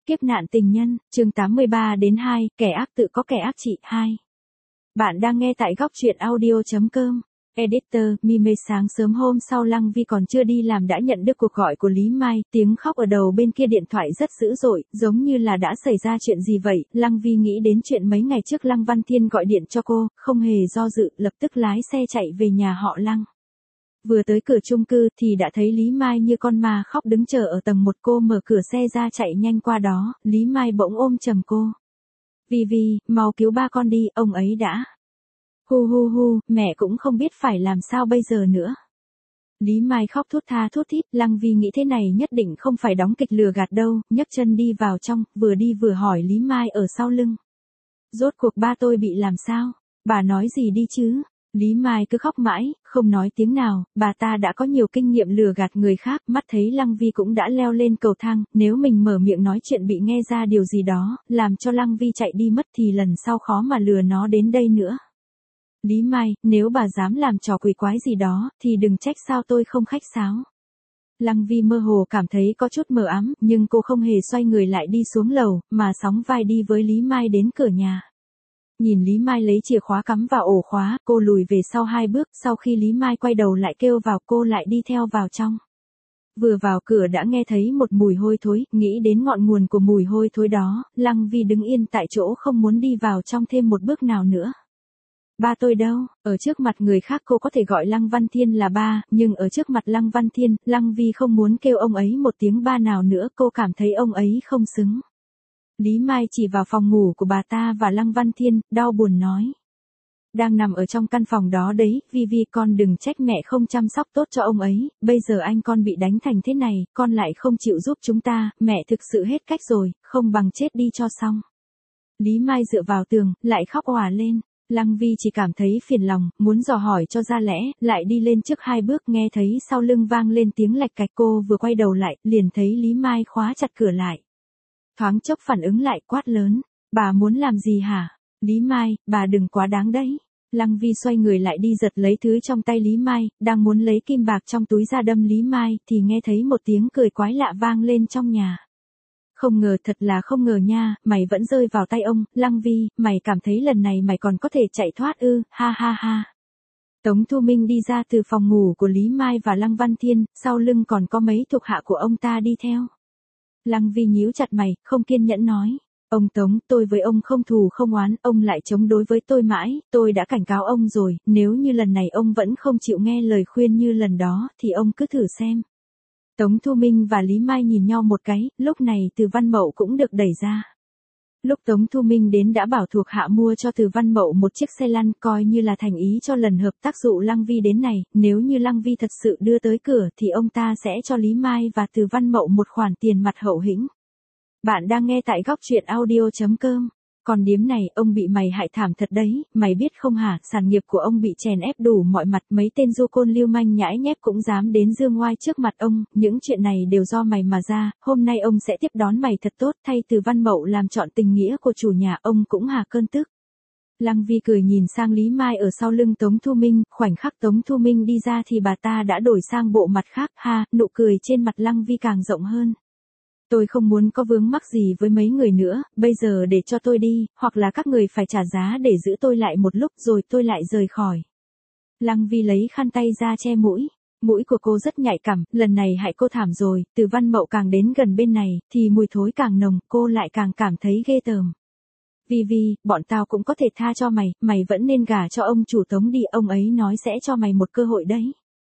Kiếp nạn tình nhân, chương 83-2, kẻ ác tự có kẻ ác trị 2. Bạn đang nghe tại góc truyện audio.com. Editor, Mime. Sáng sớm hôm sau Lăng Vi còn chưa đi làm đã nhận được cuộc gọi của Lý Mai, tiếng khóc ở đầu bên kia điện thoại rất dữ dội, giống như là đã xảy ra chuyện gì vậy. Lăng Vi nghĩ đến chuyện mấy ngày trước Lăng Văn Thiên gọi điện cho cô, không hề do dự, lập tức lái xe chạy về nhà họ Lăng. Vừa tới cửa chung cư thì đã thấy Lý Mai như con ma khóc đứng chờ ở tầng 1, cô mở cửa xe ra chạy nhanh qua đó, Lý Mai bỗng ôm chầm cô. Vi, mau cứu ba con đi, ông ấy đã. Hu, mẹ cũng không biết phải làm sao bây giờ nữa. Lý Mai khóc thút tha thút thít, Lăng Vi nghĩ thế này nhất định không phải đóng kịch lừa gạt đâu, nhấc chân đi vào trong, vừa đi vừa hỏi Lý Mai ở sau lưng. Rốt cuộc ba tôi bị làm sao? Bà nói gì đi chứ? Lý Mai cứ khóc mãi, không nói tiếng nào, bà ta đã có nhiều kinh nghiệm lừa gạt người khác, mắt thấy Lăng Vi cũng đã leo lên cầu thang, nếu mình mở miệng nói chuyện bị nghe ra điều gì đó, làm cho Lăng Vi chạy đi mất thì lần sau khó mà lừa nó đến đây nữa. Lý Mai, nếu bà dám làm trò quỷ quái gì đó, thì đừng trách sao tôi không khách sáo. Lăng Vi mơ hồ cảm thấy có chút mờ ám, nhưng cô không hề xoay người lại đi xuống lầu, mà sóng vai đi với Lý Mai đến cửa nhà. Nhìn Lý Mai lấy chìa khóa cắm vào ổ khóa, cô lùi về sau 2 bước, sau khi Lý Mai quay đầu lại kêu vào cô lại đi theo vào trong. Vừa vào cửa đã nghe thấy một mùi hôi thối, nghĩ đến ngọn nguồn của mùi hôi thối đó, Lăng Vi đứng yên tại chỗ không muốn đi vào trong thêm một bước nào nữa. Ba tôi đâu? Ở trước mặt người khác cô có thể gọi Lăng Văn Thiên là ba, nhưng ở trước mặt Lăng Văn Thiên, Lăng Vi không muốn kêu ông ấy một tiếng ba nào nữa, cô cảm thấy ông ấy không xứng. Lý Mai chỉ vào phòng ngủ của bà ta và Lăng Văn Thiên, đau buồn nói. Đang nằm ở trong căn phòng đó đấy, Vi con đừng trách mẹ không chăm sóc tốt cho ông ấy, bây giờ anh con bị đánh thành thế này, con lại không chịu giúp chúng ta, mẹ thực sự hết cách rồi, không bằng chết đi cho xong. Lý Mai dựa vào tường, lại khóc òa lên. Lăng Vi chỉ cảm thấy phiền lòng, muốn dò hỏi cho ra lẽ, lại đi lên trước 2 bước nghe thấy sau lưng vang lên tiếng lạch cạch, cô vừa quay đầu lại, liền thấy Lý Mai khóa chặt cửa lại. Thoáng chốc phản ứng lại quát lớn, bà muốn làm gì hả? Lý Mai, bà đừng quá đáng đấy. Lăng Vi xoay người lại đi giật lấy thứ trong tay Lý Mai, đang muốn lấy kim bạc trong túi ra đâm Lý Mai, thì nghe thấy một tiếng cười quái lạ vang lên trong nhà. Không ngờ, thật là không ngờ nha, mày vẫn rơi vào tay ông, Lăng Vi, mày cảm thấy lần này mày còn có thể chạy thoát ư, ha. Tống Thu Minh đi ra từ phòng ngủ của Lý Mai và Lăng Văn Thiên, sau lưng còn có mấy thuộc hạ của ông ta đi theo. Lăng Vi nhíu chặt mày, không kiên nhẫn nói. Ông Tống, tôi với ông không thù không oán, ông lại chống đối với tôi mãi, tôi đã cảnh cáo ông rồi, nếu như lần này ông vẫn không chịu nghe lời khuyên như lần đó, thì ông cứ thử xem. Tống Thu Minh và Lý Mai nhìn nhau một cái, lúc này Từ Văn Mậu cũng được đẩy ra. Lúc Tống Thu Minh đến đã bảo thuộc hạ mua cho Từ Văn Mậu một chiếc xe lăn, coi như là thành ý cho lần hợp tác dụ Lăng Vi đến này, nếu như Lăng Vi thật sự đưa tới cửa thì ông ta sẽ cho Lý Mai và Từ Văn Mậu một khoản tiền mặt hậu hĩnh. Bạn đang nghe tại góc truyện audio.com. Còn điếm này, ông bị mày hại thảm thật đấy, mày biết không hả, sản nghiệp của ông bị chèn ép đủ mọi mặt, mấy tên du côn lưu manh nhãi nhép cũng dám đến dương ngoai trước mặt ông, những chuyện này đều do mày mà ra, hôm nay ông sẽ tiếp đón mày thật tốt, thay Từ Văn Mậu làm trọn tình nghĩa của chủ nhà, ông cũng hà cơn tức. Lăng Vi cười nhìn sang Lý Mai ở sau lưng Tống Thu Minh, khoảnh khắc Tống Thu Minh đi ra thì bà ta đã đổi sang bộ mặt khác, nụ cười trên mặt Lăng Vi càng rộng hơn. Tôi không muốn có vướng mắc gì với mấy người nữa, bây giờ để cho tôi đi, hoặc là các người phải trả giá để giữ tôi lại một lúc rồi tôi lại rời khỏi. Lăng Vi lấy khăn tay ra che mũi. Mũi của cô rất nhạy cảm, lần này hại cô thảm rồi, Từ Văn Mậu càng đến gần bên này, thì mùi thối càng nồng, cô lại càng cảm thấy ghê tởm. Vi, bọn tao cũng có thể tha cho mày, mày vẫn nên gả cho ông chủ Tống đi, ông ấy nói sẽ cho mày một cơ hội đấy.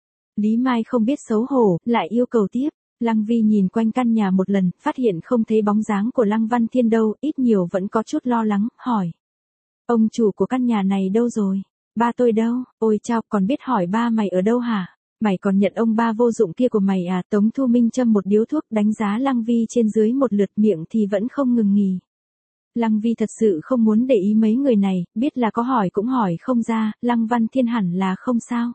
Lý Mai không biết xấu hổ, lại yêu cầu tiếp. Lăng Vi nhìn quanh căn nhà một lần, phát hiện không thấy bóng dáng của Lăng Văn Thiên đâu, ít nhiều vẫn có chút lo lắng, hỏi. Ông chủ của căn nhà này đâu rồi? Ba tôi đâu? Ôi chao, còn biết hỏi ba mày ở đâu hả? Mày còn nhận ông ba vô dụng kia của mày à? Tống Thu Minh châm một điếu thuốc đánh giá Lăng Vi trên dưới một lượt, miệng thì vẫn không ngừng nghỉ. Lăng Vi thật sự không muốn để ý mấy người này, biết là có hỏi cũng hỏi không ra, Lăng Văn Thiên hẳn là không sao.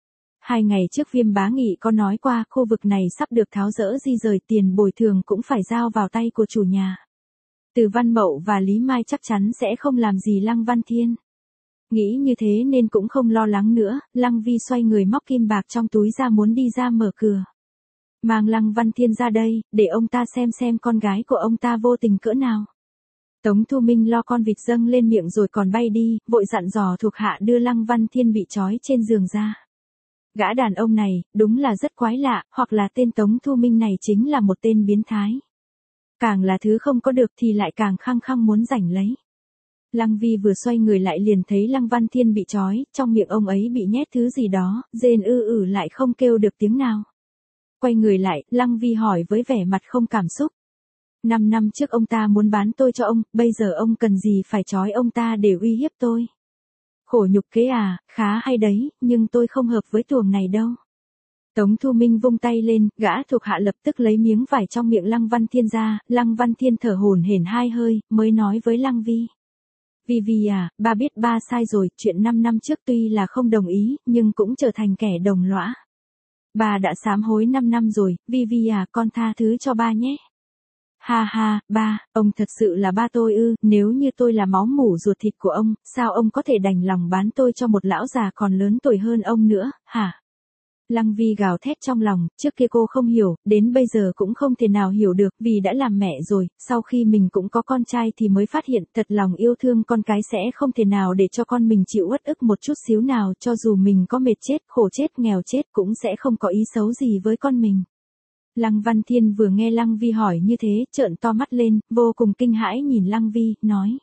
2 ngày trước Viêm Bá Nghị có nói qua, khu vực này sắp được tháo dỡ di rời, tiền bồi thường cũng phải giao vào tay của chủ nhà. Từ Văn Mậu và Lý Mai chắc chắn sẽ không làm gì Lăng Văn Thiên. Nghĩ như thế nên cũng không lo lắng nữa, Lăng Vi xoay người móc kim bạc trong túi ra muốn đi ra mở cửa. Mang Lăng Văn Thiên ra đây, để ông ta xem con gái của ông ta vô tình cỡ nào. Tống Thu Minh lo con vịt dâng lên miệng rồi còn bay đi, vội dặn dò thuộc hạ đưa Lăng Văn Thiên bị trói trên giường ra. Gã đàn ông này, đúng là rất quái lạ, hoặc là tên Tống Thu Minh này chính là một tên biến thái. Càng là thứ không có được thì lại càng khăng khăng muốn giành lấy. Lăng Vi vừa xoay người lại liền thấy Lăng Văn Thiên bị trói, trong miệng ông ấy bị nhét thứ gì đó, rên lại không kêu được tiếng nào. Quay người lại, Lăng Vi hỏi với vẻ mặt không cảm xúc. 5 năm trước ông ta muốn bán tôi cho ông, bây giờ ông cần gì phải trói ông ta để uy hiếp tôi? Khổ nhục kế à, khá hay đấy, nhưng tôi không hợp với tuồng này đâu. Tống Thu Minh vung tay lên, gã thuộc hạ lập tức lấy miếng vải trong miệng Lăng Văn Thiên ra, Lăng Văn Thiên thở hổn hển 2 hơi, mới nói với Lăng Vi. Vi à, ba biết ba sai rồi, chuyện 5 năm trước tuy là không đồng ý, nhưng cũng trở thành kẻ đồng lõa. Ba đã sám hối 5 năm rồi, Vi à, con tha thứ cho ba nhé. Ha ha, ba, ông thật sự là ba tôi ư, nếu như tôi là máu mủ ruột thịt của ông, sao ông có thể đành lòng bán tôi cho một lão già còn lớn tuổi hơn ông nữa, hả? Lăng Vi gào thét trong lòng, trước kia cô không hiểu, đến bây giờ cũng không thể nào hiểu được, vì đã làm mẹ rồi, sau khi mình cũng có con trai thì mới phát hiện thật lòng yêu thương con cái sẽ không thể nào để cho con mình chịu uất ức một chút xíu nào, cho dù mình có mệt chết, khổ chết, nghèo chết cũng sẽ không có ý xấu gì với con mình. Lăng Văn Thiên vừa nghe Lăng Vi hỏi như thế, trợn to mắt lên, vô cùng kinh hãi nhìn Lăng Vi, nói.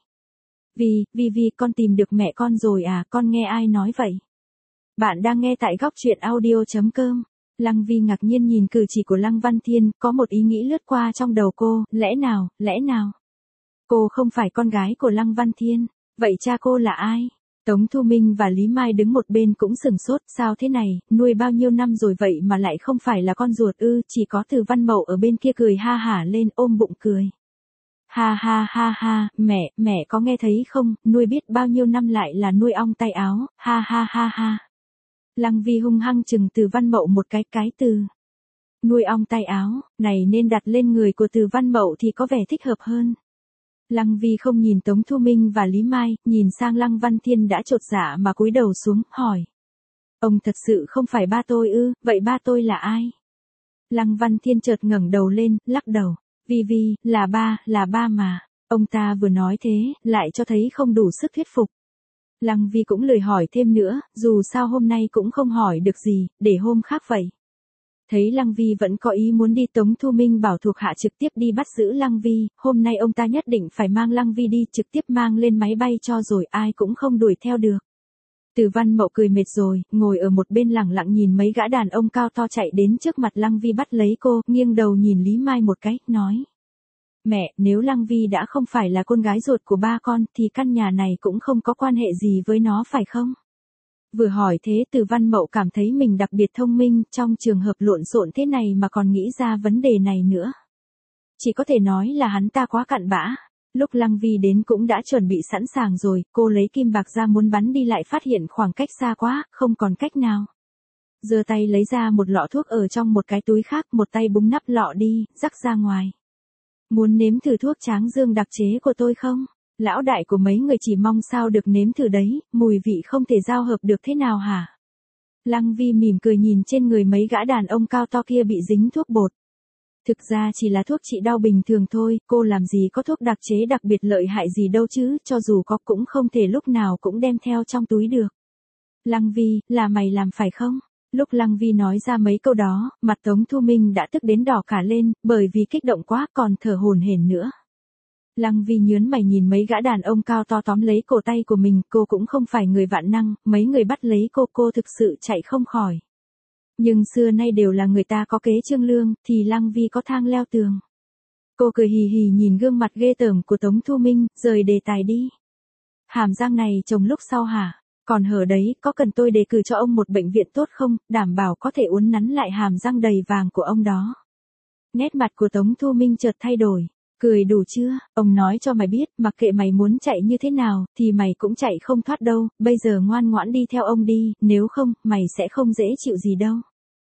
Vi, con tìm được mẹ con rồi à, con nghe ai nói vậy? Bạn đang nghe tại góc truyện audio.com. Lăng Vi ngạc nhiên nhìn cử chỉ của Lăng Văn Thiên, có một ý nghĩ lướt qua trong đầu cô, lẽ nào? Cô không phải con gái của Lăng Văn Thiên, vậy cha cô là ai? Tống Thu Minh và Lý Mai đứng một bên cũng sửng sốt, sao thế này, nuôi bao nhiêu năm rồi vậy mà lại không phải là con ruột ư, chỉ có Từ Văn Mậu ở bên kia cười ha hả lên ôm bụng cười. Ha, mẹ có nghe thấy không, nuôi biết bao nhiêu năm lại là nuôi ong tay áo, ha. Lăng Vi hung hăng chừng Từ Văn Mậu một cái từ. Nuôi ong tay áo, này nên đặt lên người của Từ Văn Mậu thì có vẻ thích hợp hơn. Lăng Vi không nhìn Tống Thu Minh và Lý Mai, nhìn sang Lăng Văn Thiên đã chột dạ mà cúi đầu xuống, hỏi. Ông thật sự không phải ba tôi ư, vậy ba tôi là ai? Lăng Văn Thiên chợt ngẩng đầu lên, lắc đầu. Vi, là ba mà. Ông ta vừa nói thế, lại cho thấy không đủ sức thuyết phục. Lăng Vi cũng lười hỏi thêm nữa, dù sao hôm nay cũng không hỏi được gì, để hôm khác vậy. Thấy Lăng Vi vẫn có ý muốn đi, Tống Thu Minh bảo thuộc hạ trực tiếp đi bắt giữ Lăng Vi, hôm nay ông ta nhất định phải mang Lăng Vi đi, trực tiếp mang lên máy bay cho rồi ai cũng không đuổi theo được. Từ Văn Mậu cười mệt rồi, ngồi ở một bên lẳng lặng nhìn mấy gã đàn ông cao to chạy đến trước mặt Lăng Vi bắt lấy cô, nghiêng đầu nhìn Lý Mai một cái, nói. Mẹ, nếu Lăng Vi đã không phải là con gái ruột của ba con, thì căn nhà này cũng không có quan hệ gì với nó phải không? Vừa hỏi thế Từ Văn Mậu cảm thấy mình đặc biệt thông minh, trong trường hợp lộn xộn thế này mà còn nghĩ ra vấn đề này nữa. Chỉ có thể nói là hắn ta quá cặn bã. Lúc Lăng Vi đến cũng đã chuẩn bị sẵn sàng rồi, cô lấy kim bạc ra muốn bắn đi lại phát hiện khoảng cách xa quá, không còn cách nào. Giơ tay lấy ra một lọ thuốc ở trong một cái túi khác, một tay búng nắp lọ đi, rắc ra ngoài. Muốn nếm thử thuốc tráng dương đặc chế của tôi không? Lão đại của mấy người chỉ mong sao được nếm thử đấy, mùi vị không thể giao hợp được thế nào hả? Lăng Vi mỉm cười nhìn trên người mấy gã đàn ông cao to kia bị dính thuốc bột. Thực ra chỉ là thuốc trị đau bình thường thôi, cô làm gì có thuốc đặc chế đặc biệt lợi hại gì đâu chứ, cho dù có cũng không thể lúc nào cũng đem theo trong túi được. Lăng Vi, là mày làm phải không? Lúc Lăng Vi nói ra mấy câu đó, mặt Tống Thu Minh đã tức đến đỏ cả lên, bởi vì kích động quá còn thở hổn hển nữa. Lăng Vi nhớn mày nhìn mấy gã đàn ông cao to tóm lấy cổ tay của mình, cô cũng không phải người vạn năng, mấy người bắt lấy cô thực sự chạy không khỏi. Nhưng xưa nay đều là người ta có kế trương lương, thì Lăng Vi có thang leo tường. Cô cười hì hì nhìn gương mặt ghê tởm của Tống Thu Minh, rời đề tài đi. Hàm răng này trồng lúc sau hả? Còn hở đấy, có cần tôi đề cử cho ông một bệnh viện tốt không, đảm bảo có thể uốn nắn lại hàm răng đầy vàng của ông đó. Nét mặt của Tống Thu Minh chợt thay đổi. Cười đủ chưa, ông nói cho mày biết, mặc kệ mày muốn chạy như thế nào, thì mày cũng chạy không thoát đâu, bây giờ ngoan ngoãn đi theo ông đi, nếu không, mày sẽ không dễ chịu gì đâu.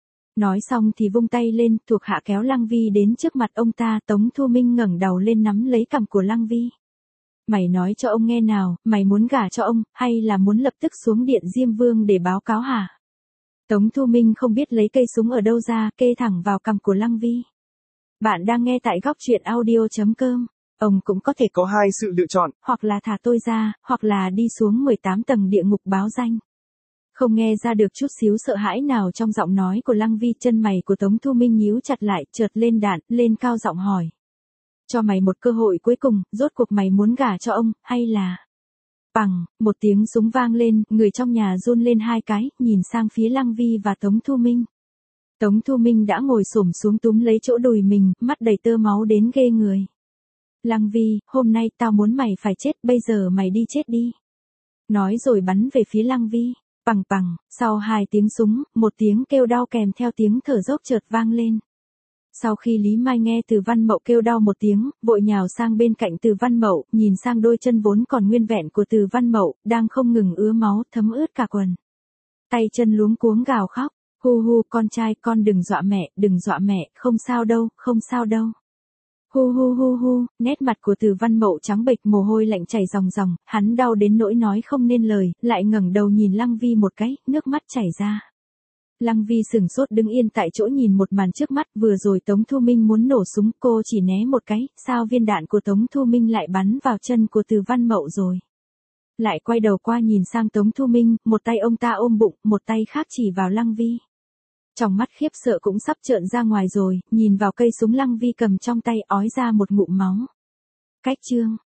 Nói xong thì vung tay lên, thuộc hạ kéo Lăng Vi đến trước mặt ông ta, Tống Thu Minh ngẩng đầu lên nắm lấy cằm của Lăng Vi. Mày nói cho ông nghe nào, mày muốn gả cho ông, hay là muốn lập tức xuống điện Diêm Vương để báo cáo hả? Tống Thu Minh không biết lấy cây súng ở đâu ra, kê thẳng vào cằm của Lăng Vi. Bạn đang nghe tại góc truyện audio.com. Ông cũng có thể có hai sự lựa chọn. Hoặc là thả tôi ra, hoặc là đi xuống 18 tầng địa ngục báo danh. Không nghe ra được chút xíu sợ hãi nào trong giọng nói của Lăng Vi, chân mày của Tống Thu Minh nhíu chặt lại, chợt lên đạn, lên cao giọng hỏi. Cho mày một cơ hội cuối cùng, rốt cuộc mày muốn gả cho ông, hay là... Bằng, một tiếng súng vang lên, người trong nhà run lên hai cái, nhìn sang phía Lăng Vi và Tống Thu Minh. Tống Thu Minh đã ngồi xổm xuống túm lấy chỗ đùi mình, mắt đầy tơ máu đến ghê người. Lăng Vi, hôm nay tao muốn mày phải chết, bây giờ mày đi chết đi. Nói rồi bắn về phía Lăng Vi. Bằng bằng, sau hai tiếng súng, một tiếng kêu đau kèm theo tiếng thở dốc chợt vang lên. Sau khi Lý Mai nghe Từ Văn Mậu kêu đau một tiếng, vội nhào sang bên cạnh Từ Văn Mậu, nhìn sang đôi chân vốn còn nguyên vẹn của Từ Văn Mậu, đang không ngừng ứa máu, thấm ướt cả quần. Tay chân luống cuống gào khóc, hu hu, con trai, con đừng dọa mẹ, không sao đâu, không sao đâu. Hu hu hu hu, nét mặt của Từ Văn Mậu trắng bệch, mồ hôi lạnh chảy ròng ròng, hắn đau đến nỗi nói không nên lời, lại ngẩng đầu nhìn Lăng Vi một cái, nước mắt chảy ra. Lăng Vi sửng sốt đứng yên tại chỗ nhìn một màn trước mắt, vừa rồi Tống Thu Minh muốn nổ súng, cô chỉ né một cái, sao viên đạn của Tống Thu Minh lại bắn vào chân của Từ Văn Mậu rồi. Lại quay đầu qua nhìn sang Tống Thu Minh, một tay ông ta ôm bụng, một tay khác chỉ vào Lăng Vi. Trong mắt khiếp sợ cũng sắp trợn ra ngoài rồi, nhìn vào cây súng Lăng Vi cầm trong tay ói ra một ngụm máu. Cách chương